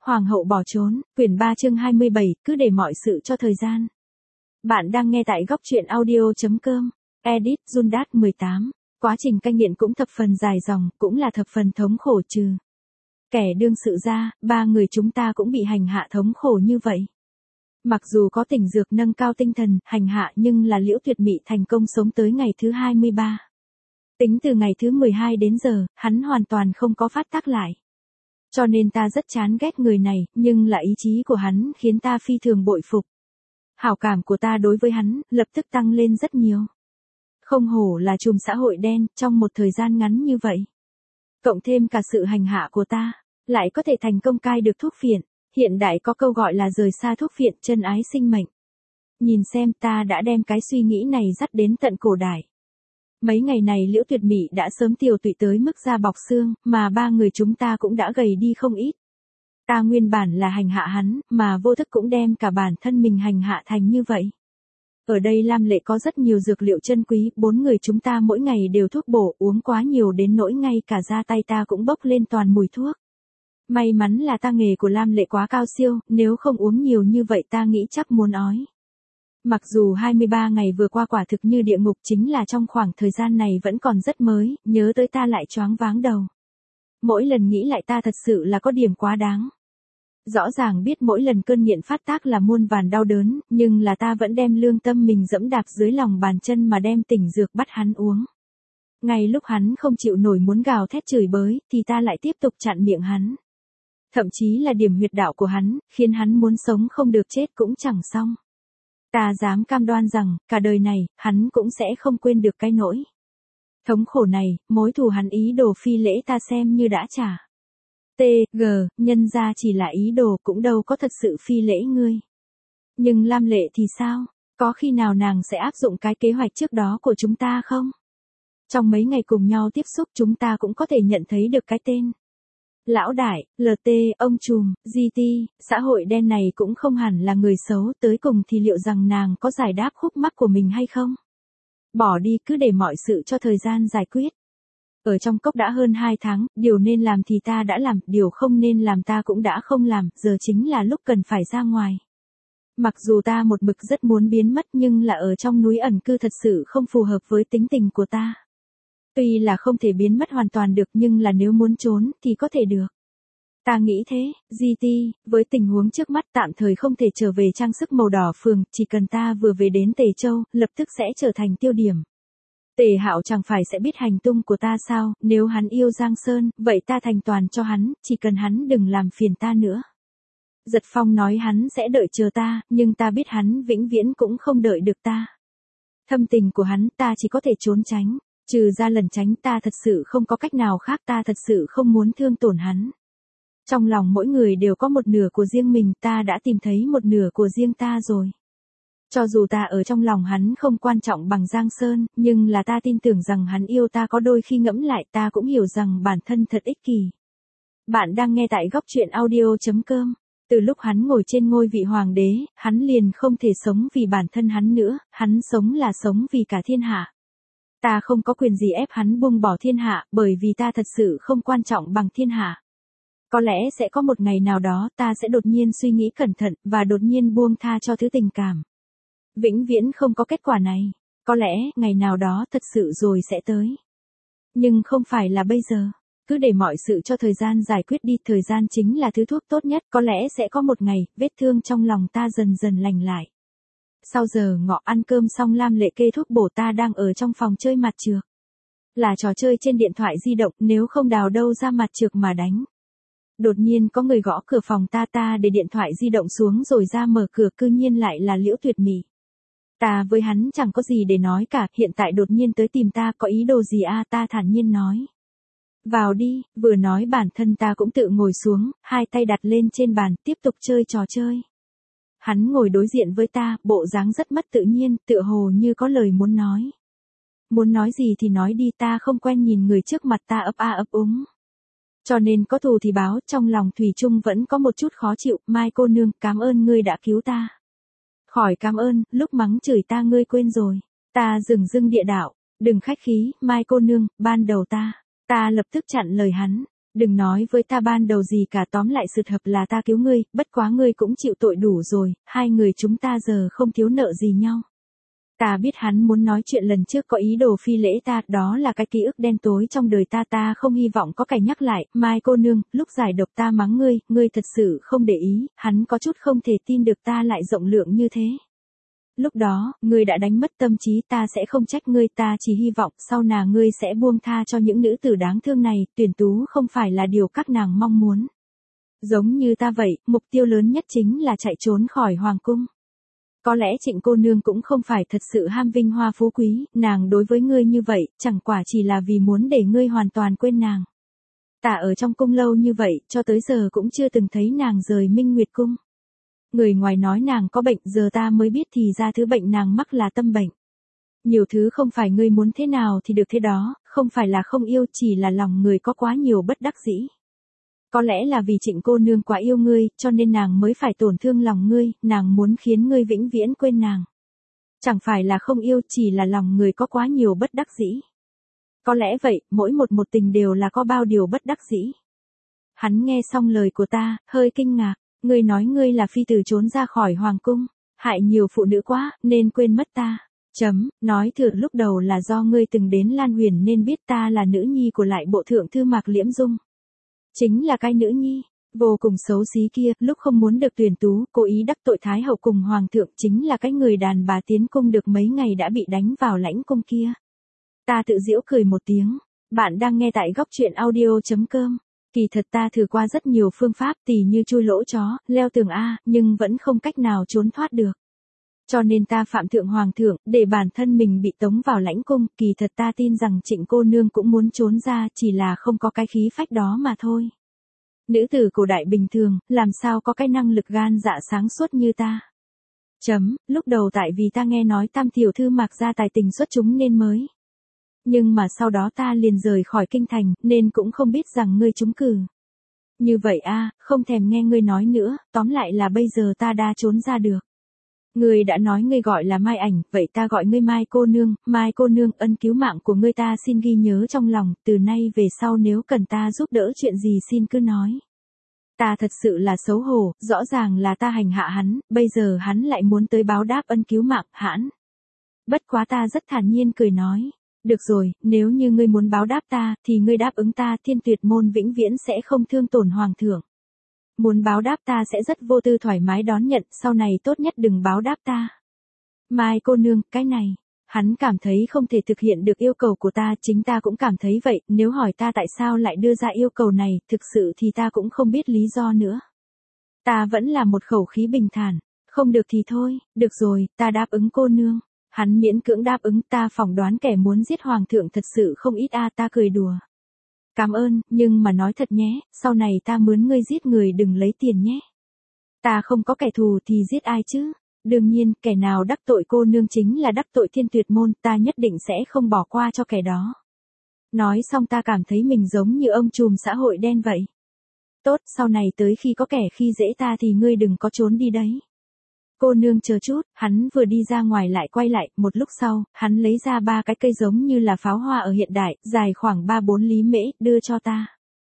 Hoàng hậu bỏ trốn, quyển 3 chương 27, cứ để mọi sự cho thời gian. Bạn đang nghe tại góc truyện audio.com, edit Jundat 18. Quá trình cai nghiện cũng thập phần dài dòng, cũng là thập phần thống khổ trừ kẻ đương sự ra, ba người chúng ta cũng bị hành hạ thống khổ như vậy. Mặc dù có tỉnh dược nâng cao tinh thần, hành hạ nhưng là Liễu Tuyệt Mị thành công sống tới ngày thứ 23. Tính từ ngày thứ 12 đến giờ, hắn hoàn toàn không có phát tác lại. Cho nên ta rất chán ghét người này, nhưng là ý chí của hắn khiến ta phi thường bội phục. Hảo cảm của ta đối với hắn, lập tức tăng lên rất nhiều. Không hổ là trùm xã hội đen, trong một thời gian ngắn như vậy. Cộng thêm cả sự hành hạ của ta, lại có thể thành công cai được thuốc phiện. Hiện đại có câu gọi là rời xa thuốc phiện, chân ái sinh mệnh. Nhìn xem ta đã đem cái suy nghĩ này dắt đến tận cổ đại. Mấy ngày này Liễu Tuyệt Mị đã sớm tiều tụy tới mức da bọc xương, mà ba người chúng ta cũng đã gầy đi không ít. Ta nguyên bản là hành hạ hắn, mà vô thức cũng đem cả bản thân mình hành hạ thành như vậy. Ở đây Lam Lệ có rất nhiều dược liệu chân quý, bốn người chúng ta mỗi ngày đều thuốc bổ, uống quá nhiều đến nỗi ngay cả da tay ta cũng bốc lên toàn mùi thuốc. May mắn là ta nghề của Lam Lệ quá cao siêu, nếu không uống nhiều như vậy ta nghĩ chắc muốn ói. Mặc dù 23 ngày vừa qua quả thực như địa ngục, chính là trong khoảng thời gian này vẫn còn rất mới, nhớ tới ta lại choáng váng đầu. Mỗi lần nghĩ lại ta thật sự là có điểm quá đáng. Rõ ràng biết mỗi lần cơn nghiện phát tác là muôn vàn đau đớn, nhưng là ta vẫn đem lương tâm mình dẫm đạp dưới lòng bàn chân mà đem tỉnh dược bắt hắn uống. Ngay lúc hắn không chịu nổi muốn gào thét chửi bới, thì ta lại tiếp tục chặn miệng hắn. Thậm chí là điểm huyệt đạo của hắn, khiến hắn muốn sống không được chết cũng chẳng xong. Ta dám cam đoan rằng, cả đời này, hắn cũng sẽ không quên được cái nỗi thống khổ này, mối thù hắn ý đồ phi lễ ta xem như đã trả. T.G. Nhân ra chỉ là ý đồ cũng đâu có thật sự phi lễ ngươi. Nhưng Lam Lệ thì sao? Có khi nào nàng sẽ áp dụng cái kế hoạch trước đó của chúng ta không? Trong mấy ngày cùng nhau tiếp xúc chúng ta cũng có thể nhận thấy được cái tên. Lão đại, LT, ông trùm, GT, xã hội đen này cũng không hẳn là người xấu, tới cùng thì liệu rằng nàng có giải đáp khúc mắc của mình hay không? Bỏ đi, cứ để mọi sự cho thời gian giải quyết. Ở trong cốc đã hơn 2 tháng, điều nên làm thì ta đã làm, điều không nên làm ta cũng đã không làm, giờ chính là lúc cần phải ra ngoài. Mặc dù ta một mực rất muốn biến mất nhưng là ở trong núi ẩn cư thật sự không phù hợp với tính tình của ta. Tuy là không thể biến mất hoàn toàn được nhưng là nếu muốn trốn thì có thể được. Ta nghĩ thế, GT, với tình huống trước mắt tạm thời không thể trở về trang sức màu đỏ phường, chỉ cần ta vừa về đến Tề Châu, lập tức sẽ trở thành tiêu điểm. Tề Hạo chẳng phải sẽ biết hành tung của ta sao, nếu hắn yêu Giang Sơn, vậy ta thành toàn cho hắn, chỉ cần hắn đừng làm phiền ta nữa. Giật Phong nói hắn sẽ đợi chờ ta, nhưng ta biết hắn vĩnh viễn cũng không đợi được ta. Thâm tình của hắn ta chỉ có thể trốn tránh, trừ ra lần tránh ta thật sự không có cách nào khác, ta thật sự không muốn thương tổn hắn. Trong lòng mỗi người đều có một nửa của riêng mình, ta đã tìm thấy một nửa của riêng ta rồi. Cho dù ta ở trong lòng hắn không quan trọng bằng Giang Sơn, nhưng là ta tin tưởng rằng hắn yêu ta, có đôi khi ngẫm lại ta cũng hiểu rằng bản thân thật ích kỷ. Bạn đang nghe tại góc truyện audio.com. Từ lúc hắn ngồi trên ngôi vị hoàng đế, hắn liền không thể sống vì bản thân hắn nữa, hắn sống là sống vì cả thiên hạ. Ta không có quyền gì ép hắn buông bỏ thiên hạ, bởi vì ta thật sự không quan trọng bằng thiên hạ. Có lẽ sẽ có một ngày nào đó ta sẽ đột nhiên suy nghĩ cẩn thận, và đột nhiên buông tha cho thứ tình cảm. Vĩnh viễn không có kết quả này. Có lẽ, ngày nào đó thật sự rồi sẽ tới. Nhưng không phải là bây giờ. Cứ để mọi sự cho thời gian giải quyết đi, thời gian chính là thứ thuốc tốt nhất, có lẽ sẽ có một ngày, vết thương trong lòng ta dần dần lành lại. Sau giờ ngọ ăn cơm xong Lam Lệ kê thuốc bổ, ta đang ở trong phòng chơi mặt trược. Là trò chơi trên điện thoại di động, nếu không đào đâu ra mặt trược mà đánh. Đột nhiên có người gõ cửa phòng ta để điện thoại di động xuống rồi ra mở cửa, cư nhiên lại là Liễu Tuyệt Mị. Ta với hắn chẳng có gì để nói cả, hiện tại đột nhiên tới tìm ta có ý đồ gì a? Ta thản nhiên nói. Vào đi, vừa nói bản thân ta cũng tự ngồi xuống, hai tay đặt lên trên bàn, tiếp tục chơi trò chơi. Hắn ngồi đối diện với ta, bộ dáng rất mất tự nhiên, tựa hồ như có lời muốn nói. Muốn nói gì thì nói đi, ta không quen nhìn người trước mặt ta ấp a ấp úng. Cho nên có thù thì báo, trong lòng thủy chung vẫn có một chút khó chịu. Mai cô nương, cảm ơn ngươi đã cứu ta. Khỏi cảm ơn, lúc mắng chửi ta ngươi quên rồi. Ta dửng dưng địa đạo, đừng khách khí, Mai cô nương, ban đầu ta lập tức chặn lời hắn. Đừng nói với ta ban đầu gì cả, tóm lại sự thật là ta cứu ngươi, bất quá ngươi cũng chịu tội đủ rồi, hai người chúng ta giờ không thiếu nợ gì nhau. Ta biết hắn muốn nói chuyện lần trước có ý đồ phi lễ ta, đó là cái ký ức đen tối trong đời ta không hy vọng có cảnh nhắc lại. Mai cô nương, lúc giải độc ta mắng ngươi thật sự không để ý, hắn có chút không thể tin được ta lại rộng lượng như thế. Lúc đó, ngươi đã đánh mất tâm trí, ta sẽ không trách ngươi, ta chỉ hy vọng sau nàng ngươi sẽ buông tha cho những nữ tử đáng thương này, tuyển tú không phải là điều các nàng mong muốn. Giống như ta vậy, mục tiêu lớn nhất chính là chạy trốn khỏi hoàng cung. Có lẽ Trịnh cô nương cũng không phải thật sự ham vinh hoa phú quý, nàng đối với ngươi như vậy, chẳng quả chỉ là vì muốn để ngươi hoàn toàn quên nàng. Ta ở trong cung lâu như vậy, cho tới giờ cũng chưa từng thấy nàng rời Minh Nguyệt cung. Người ngoài nói nàng có bệnh, giờ ta mới biết thì ra thứ bệnh nàng mắc là tâm bệnh. Nhiều thứ không phải ngươi muốn thế nào thì được thế đó, không phải là không yêu, chỉ là lòng người có quá nhiều bất đắc dĩ. Có lẽ là vì Trịnh cô nương quá yêu ngươi, cho nên nàng mới phải tổn thương lòng ngươi, nàng muốn khiến ngươi vĩnh viễn quên nàng. Chẳng phải là không yêu, chỉ là lòng người có quá nhiều bất đắc dĩ. Có lẽ vậy, mỗi một tình đều là có bao điều bất đắc dĩ. Hắn nghe xong lời của ta, hơi kinh ngạc, ngươi nói ngươi là phi tử trốn ra khỏi hoàng cung, hại nhiều phụ nữ quá, nên quên mất ta. Nói thừa lúc đầu là do ngươi từng đến Lan Huyền nên biết ta là nữ nhi của lại bộ thượng thư Mạc Liễm Dung. Chính là cái nữ nhi, vô cùng xấu xí kia, lúc không muốn được tuyển tú, cố ý đắc tội Thái hậu cùng hoàng thượng, chính là cái người đàn bà tiến cung được mấy ngày đã bị đánh vào lãnh cung kia. Ta tự giễu cười một tiếng, bạn đang nghe tại góc truyện audio.com. Kỳ thật ta thử qua rất nhiều phương pháp tỉ như chui lỗ chó, leo tường A, nhưng vẫn không cách nào trốn thoát được. Cho nên ta phạm thượng hoàng thượng, để bản thân mình bị tống vào lãnh cung, kỳ thật ta tin rằng Trịnh cô nương cũng muốn trốn ra, chỉ là không có cái khí phách đó mà thôi. Nữ tử cổ đại bình thường, làm sao có cái năng lực gan dạ sáng suốt như ta. Lúc đầu tại vì ta nghe nói Tam tiểu thư Mạc gia tài tình xuất chúng nên mới. Nhưng mà sau đó ta liền rời khỏi kinh thành, nên cũng không biết rằng ngươi trúng cử. Như vậy a, không thèm nghe ngươi nói nữa, tóm lại là bây giờ ta đã trốn ra được. Ngươi đã nói ngươi gọi là Mai Ảnh, vậy ta gọi ngươi Mai cô nương, ân cứu mạng của ngươi ta xin ghi nhớ trong lòng, từ nay về sau nếu cần ta giúp đỡ chuyện gì xin cứ nói. Ta thật sự là xấu hổ, rõ ràng là ta hành hạ hắn, bây giờ hắn lại muốn tới báo đáp ân cứu mạng, hãn. Bất quá ta rất thản nhiên cười nói, được rồi, nếu như ngươi muốn báo đáp ta, thì ngươi đáp ứng ta, Thiên Tuyệt môn vĩnh viễn sẽ không thương tổn hoàng thượng. Muốn báo đáp ta sẽ rất vô tư thoải mái đón nhận, sau này tốt nhất đừng báo đáp ta. Mai cô nương, cái này, hắn cảm thấy không thể thực hiện được yêu cầu của ta, chính ta cũng cảm thấy vậy, nếu hỏi ta tại sao lại đưa ra yêu cầu này, thực sự thì ta cũng không biết lý do nữa. Ta vẫn là một khẩu khí bình thản, không được thì thôi, được rồi, ta đáp ứng cô nương. Hắn miễn cưỡng đáp ứng, ta phỏng đoán kẻ muốn giết hoàng thượng thật sự không ít a, ta cười đùa. Cảm ơn, nhưng mà nói thật nhé, sau này ta mướn ngươi giết người đừng lấy tiền nhé. Ta không có kẻ thù thì giết ai chứ? Đương nhiên, kẻ nào đắc tội cô nương chính là đắc tội Thiên Tuyệt môn, ta nhất định sẽ không bỏ qua cho kẻ đó. Nói xong ta cảm thấy mình giống như ông trùm xã hội đen vậy. Tốt, sau này tới khi có kẻ khi dễ ta thì ngươi đừng có trốn đi đấy. Cô nương chờ chút, hắn vừa đi ra ngoài lại quay lại, một lúc sau, hắn lấy ra 3 cái cây giống như là pháo hoa ở hiện đại, dài khoảng 3-4 lý mễ, đưa cho ta.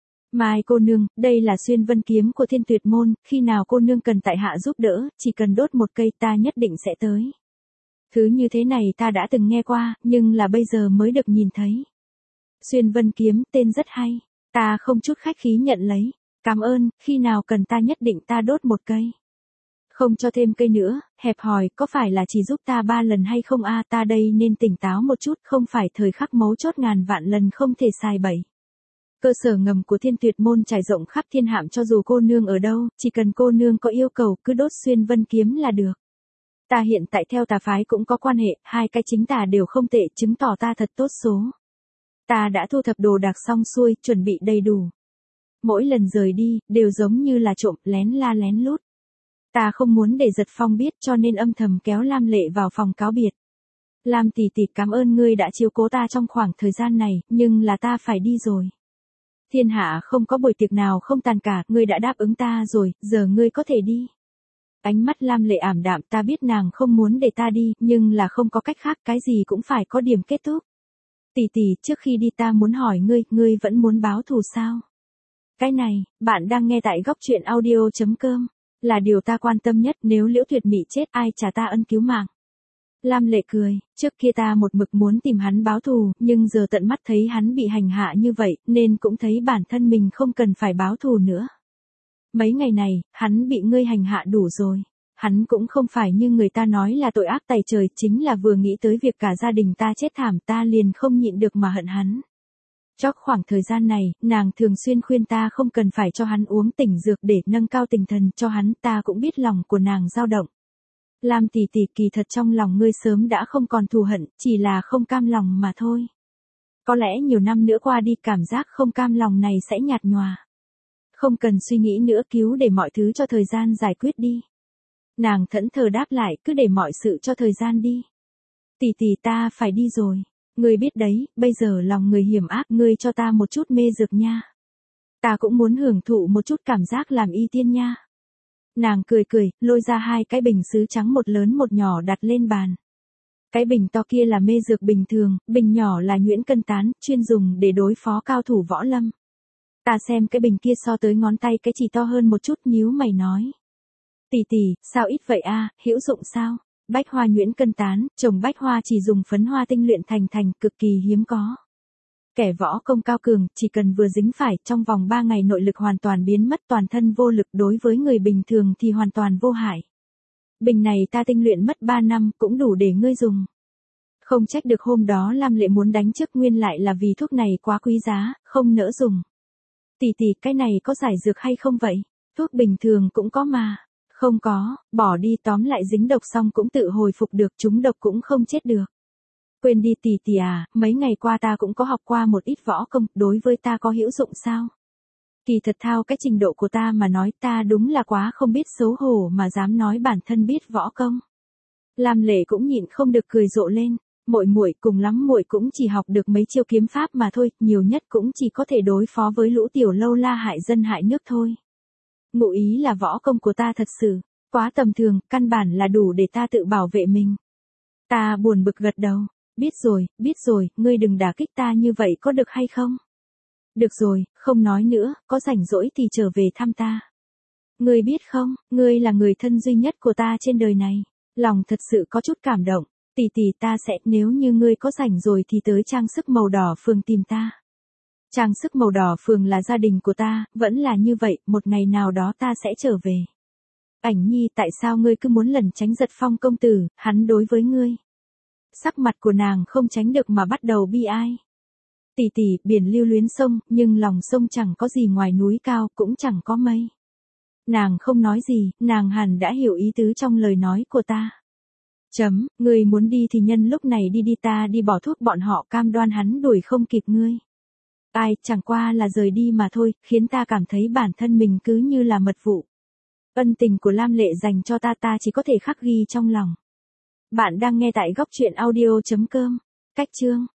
Mai cô nương, đây là xuyên vân kiếm của Thiên Tuyệt môn, khi nào cô nương cần tại hạ giúp đỡ, chỉ cần đốt một cây ta nhất định sẽ tới. Thứ như thế này ta đã từng nghe qua, nhưng là bây giờ mới được nhìn thấy. Xuyên vân kiếm, tên rất hay, ta không chút khách khí nhận lấy, cảm ơn, khi nào cần ta nhất định ta đốt một cây. Không cho thêm cây nữa, hẹp hòi, có phải là chỉ giúp ta 3 lần hay không a, ta đây nên tỉnh táo một chút, không phải thời khắc mấu chốt ngàn vạn lần không thể xài bẫy. Cơ sở ngầm của Thiên Tuyệt môn trải rộng khắp thiên hạm, cho dù cô nương ở đâu, chỉ cần cô nương có yêu cầu cứ đốt xuyên vân kiếm là được. Ta hiện tại theo tà phái cũng có quan hệ, 2 cái chính tà đều không tệ, chứng tỏ ta thật tốt số. Ta đã thu thập đồ đạc xong xuôi, chuẩn bị đầy đủ. Mỗi lần rời đi, đều giống như là trộm, lén la lén lút. Ta không muốn để Giật Phong biết, cho nên âm thầm kéo Lam Lệ vào phòng cáo biệt. Lam tỷ tỷ, cảm ơn ngươi đã chiếu cố ta trong khoảng thời gian này, nhưng là ta phải đi rồi. Thiên hạ không có buổi tiệc nào không tàn cả, ngươi đã đáp ứng ta rồi, giờ ngươi có thể đi. Ánh mắt Lam Lệ ảm đạm, ta biết nàng không muốn để ta đi, nhưng là không có cách khác, cái gì cũng phải có điểm kết thúc. Tỷ tỷ, trước khi đi ta muốn hỏi ngươi, ngươi vẫn muốn báo thù sao? Cái này, bạn đang nghe tại góc truyện audio.com. Là điều ta quan tâm nhất, nếu Liễu Tuyệt Mị chết ai trả ta ân cứu mạng. Lam Lệ cười, trước kia ta một mực muốn tìm hắn báo thù, nhưng giờ tận mắt thấy hắn bị hành hạ như vậy, nên cũng thấy bản thân mình không cần phải báo thù nữa. Mấy ngày này, hắn bị ngươi hành hạ đủ rồi. Hắn cũng không phải như người ta nói là tội ác tày trời, chính là vừa nghĩ tới việc cả gia đình ta chết thảm ta liền không nhịn được mà hận hắn. Trong khoảng thời gian này, nàng thường xuyên khuyên ta không cần phải cho hắn uống tỉnh dược để nâng cao tinh thần cho hắn, ta cũng biết lòng của nàng dao động. Lam tỷ tỷ, kỳ thật trong lòng ngươi sớm đã không còn thù hận, chỉ là không cam lòng mà thôi. Có lẽ nhiều năm nữa qua đi cảm giác không cam lòng này sẽ nhạt nhòa. Không cần suy nghĩ nữa, cứu để mọi thứ cho thời gian giải quyết đi. Nàng thẫn thờ đáp lại, cứ để mọi sự cho thời gian đi. Tỷ tỷ, ta phải đi rồi. Ngươi biết đấy, bây giờ lòng người hiểm ác, ngươi cho ta một chút mê dược nha. Ta cũng muốn hưởng thụ một chút cảm giác làm y tiên nha. Nàng cười cười, lôi ra 2 cái bình sứ trắng, một lớn một nhỏ đặt lên bàn. Cái bình to kia là mê dược bình thường, bình nhỏ là nhuyễn cân tán, chuyên dùng để đối phó cao thủ võ lâm. Ta xem cái bình kia so tới ngón tay cái chỉ to hơn một chút, nhíu mày nói. Tỷ tỷ, sao ít vậy a, hữu dụng sao? Bách hoa nhuyễn cân tán, trồng bách hoa chỉ dùng phấn hoa tinh luyện thành, cực kỳ hiếm có. Kẻ võ công cao cường, chỉ cần vừa dính phải, trong vòng 3 ngày nội lực hoàn toàn biến mất, toàn thân vô lực, đối với người bình thường thì hoàn toàn vô hại. Bình này ta tinh luyện mất 3 năm, cũng đủ để ngươi dùng. Không trách được hôm đó Lam Lệ muốn đánh trước, nguyên lại là vì thuốc này quá quý giá, không nỡ dùng. Tỷ tỷ, cái này có giải dược hay không vậy? Thuốc bình thường cũng có mà. Không có, bỏ đi, tóm lại dính độc xong cũng tự hồi phục được, trúng độc cũng không chết được. Quên đi tỷ tỷ à, mấy ngày qua ta cũng có học qua một ít võ công, đối với ta có hữu dụng sao? Kỳ thật thao cái trình độ của ta mà nói, ta đúng là quá không biết xấu hổ mà dám nói bản thân biết võ công. Lam Lệ cũng nhịn không được cười rộ lên, muội cùng lắm muội cũng chỉ học được mấy chiêu kiếm pháp mà thôi, nhiều nhất cũng chỉ có thể đối phó với lũ tiểu lâu la hại dân hại nước thôi. Ngụ ý là võ công của ta thật sự quá tầm thường, căn bản là đủ để ta tự bảo vệ mình. Ta buồn bực gật đầu, biết rồi, ngươi đừng đả kích ta như vậy có được hay không? Được rồi, không nói nữa, có rảnh rỗi thì trở về thăm ta. Ngươi biết không, ngươi là người thân duy nhất của ta trên đời này, lòng thật sự có chút cảm động. Tỷ tỷ, ta sẽ, nếu như ngươi có rảnh rồi thì tới trang sức màu đỏ phường tìm ta. Trang sức màu đỏ phường là gia đình của ta, vẫn là như vậy, một ngày nào đó ta sẽ trở về. Ảnh Nhi, tại sao ngươi cứ muốn lẩn tránh Giật Phong công tử, hắn đối với ngươi? Sắc mặt của nàng không tránh được mà bắt đầu bi ai. Tỷ tỷ, biển lưu luyến sông, nhưng lòng sông chẳng có gì ngoài núi cao, cũng chẳng có mây. Nàng không nói gì, nàng hẳn đã hiểu ý tứ trong lời nói của ta. Ngươi muốn đi thì nhân lúc này đi ta đi bỏ thuốc bọn họ, cam đoan hắn đuổi không kịp ngươi. Ai, chẳng qua là rời đi mà thôi, khiến ta cảm thấy bản thân mình cứ như là mật vụ. Ân tình của Lam Lệ dành cho ta chỉ có thể khắc ghi trong lòng. Bạn đang nghe tại góc truyện audio.com. Cách chương